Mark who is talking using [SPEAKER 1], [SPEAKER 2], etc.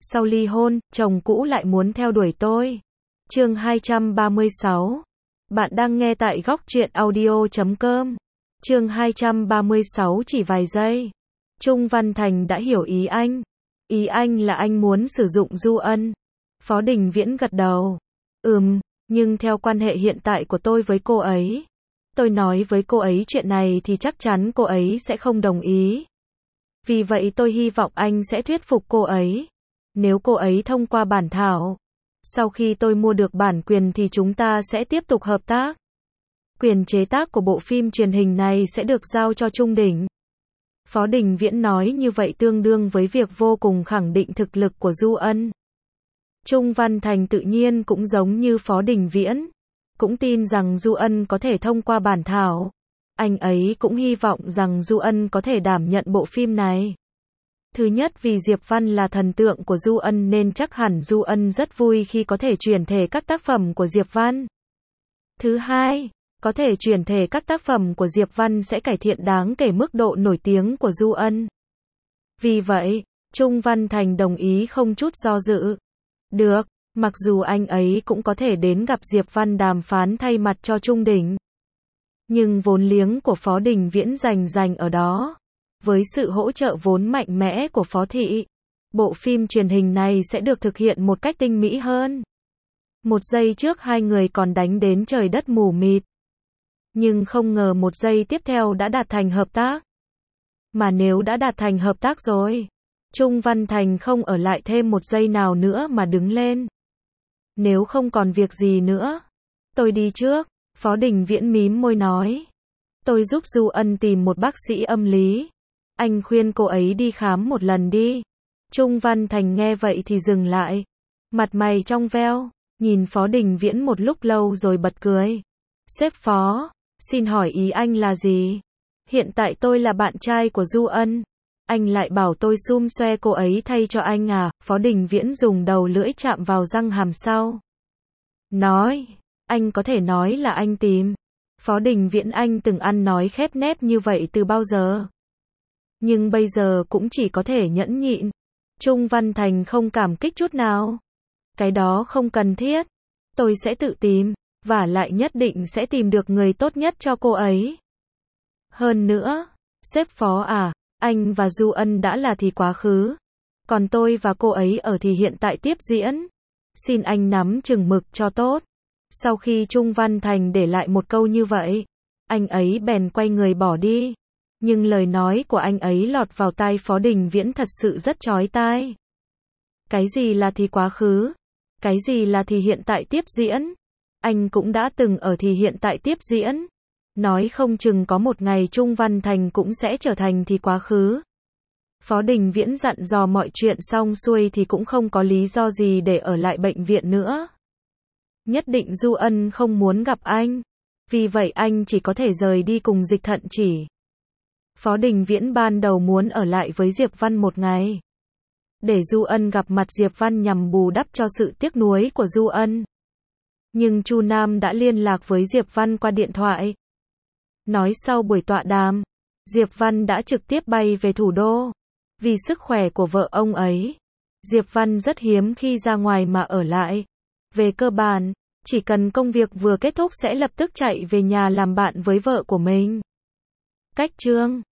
[SPEAKER 1] Sau ly hôn, chồng cũ lại muốn theo đuổi tôi. Chương 236. Bạn đang nghe tại góc truyện audio.com. Chương 236 chỉ vài giây. Trung Văn Thành đã hiểu ý anh. Ý anh là anh muốn sử dụng Du Ân. Phó Đình Viễn gật đầu. Nhưng theo quan hệ hiện tại của tôi với cô ấy, tôi nói với cô ấy chuyện này thì chắc chắn cô ấy sẽ không đồng ý. Vì vậy tôi hy vọng anh sẽ thuyết phục cô ấy. Nếu cô ấy thông qua bản thảo, sau khi tôi mua được bản quyền thì chúng ta sẽ tiếp tục hợp tác. Quyền chế tác của bộ phim truyền hình này sẽ được giao cho Trung Đỉnh. Phó Đình Viễn nói như vậy tương đương với việc vô cùng khẳng định thực lực của Du Ân. Trung Văn Thành tự nhiên cũng giống như Phó Đình Viễn, cũng tin rằng Du Ân có thể thông qua bản thảo. Anh ấy cũng hy vọng rằng Du Ân có thể đảm nhận bộ phim này. Thứ nhất vì Diệp Văn là thần tượng của Du Ân nên chắc hẳn Du Ân rất vui khi có thể chuyển thể các tác phẩm của Diệp Văn. Thứ hai, có thể chuyển thể các tác phẩm của Diệp Văn sẽ cải thiện đáng kể mức độ nổi tiếng của Du Ân. Vì vậy, Trung Văn Thành đồng ý không chút do dự. Được, mặc dù anh ấy cũng có thể đến gặp Diệp Văn đàm phán thay mặt cho Trung Đỉnh. Nhưng vốn liếng của Phó Đình Viễn dành ở đó. Với sự hỗ trợ vốn mạnh mẽ của Phó Thị, bộ phim truyền hình này sẽ được thực hiện một cách tinh mỹ hơn. Một giây trước hai người còn đánh đến trời đất mù mịt. Nhưng không ngờ một giây tiếp theo đã đạt thành hợp tác. Mà nếu đã đạt thành hợp tác rồi, Trung Văn Thành không ở lại thêm một giây nào nữa mà đứng lên. Nếu không còn việc gì nữa, tôi đi trước, Phó Đình Viễn mím môi nói. Tôi giúp Du Ân tìm một bác sĩ âm lý. Anh khuyên cô ấy đi khám một lần đi. Trung Văn Thành nghe vậy thì dừng lại. Mặt mày trong veo, nhìn Phó Đình Viễn một lúc lâu rồi bật cười. Sếp Phó, xin hỏi ý anh là gì? Hiện tại tôi là bạn trai của Du Ân. Anh lại bảo tôi xum xoe cô ấy thay cho anh à? Phó Đình Viễn dùng đầu lưỡi chạm vào răng hàm sau. Nói, anh có thể nói là anh tìm. Phó Đình Viễn anh từng ăn nói khép nép như vậy từ bao giờ? Nhưng bây giờ cũng chỉ có thể nhẫn nhịn. Trung Văn Thành không cảm kích chút nào. Cái đó không cần thiết. Tôi sẽ tự tìm, và lại nhất định sẽ tìm được người tốt nhất cho cô ấy. Hơn nữa, sếp Phó à, anh và Du Ân đã là thì quá khứ. Còn tôi và cô ấy ở thì hiện tại tiếp diễn. Xin anh nắm chừng mực cho tốt. Sau khi Trung Văn Thành để lại một câu như vậy, anh ấy bèn quay người bỏ đi. Nhưng lời nói của anh ấy lọt vào tai Phó Đình Viễn thật sự rất chói tai. Cái gì là thì quá khứ? Cái gì là thì hiện tại tiếp diễn? Anh cũng đã từng ở thì hiện tại tiếp diễn. Nói không chừng có một ngày Trung Văn Thành cũng sẽ trở thành thì quá khứ. Phó Đình Viễn dặn dò mọi chuyện xong xuôi thì cũng không có lý do gì để ở lại bệnh viện nữa. Nhất định Du Ân không muốn gặp anh. Vì vậy anh chỉ có thể rời đi cùng Dịch Thận Chỉ. Phó Đình Viễn ban đầu muốn ở lại với Diệp Văn một ngày. Để Du Ân gặp mặt Diệp Văn nhằm bù đắp cho sự tiếc nuối của Du Ân. Nhưng Chu Nam đã liên lạc với Diệp Văn qua điện thoại. Nói sau buổi tọa đàm, Diệp Văn đã trực tiếp bay về thủ đô. Vì sức khỏe của vợ ông ấy, Diệp Văn rất hiếm khi ra ngoài mà ở lại. Về cơ bản, chỉ cần công việc vừa kết thúc sẽ lập tức chạy về nhà làm bạn với vợ của mình. Cách chương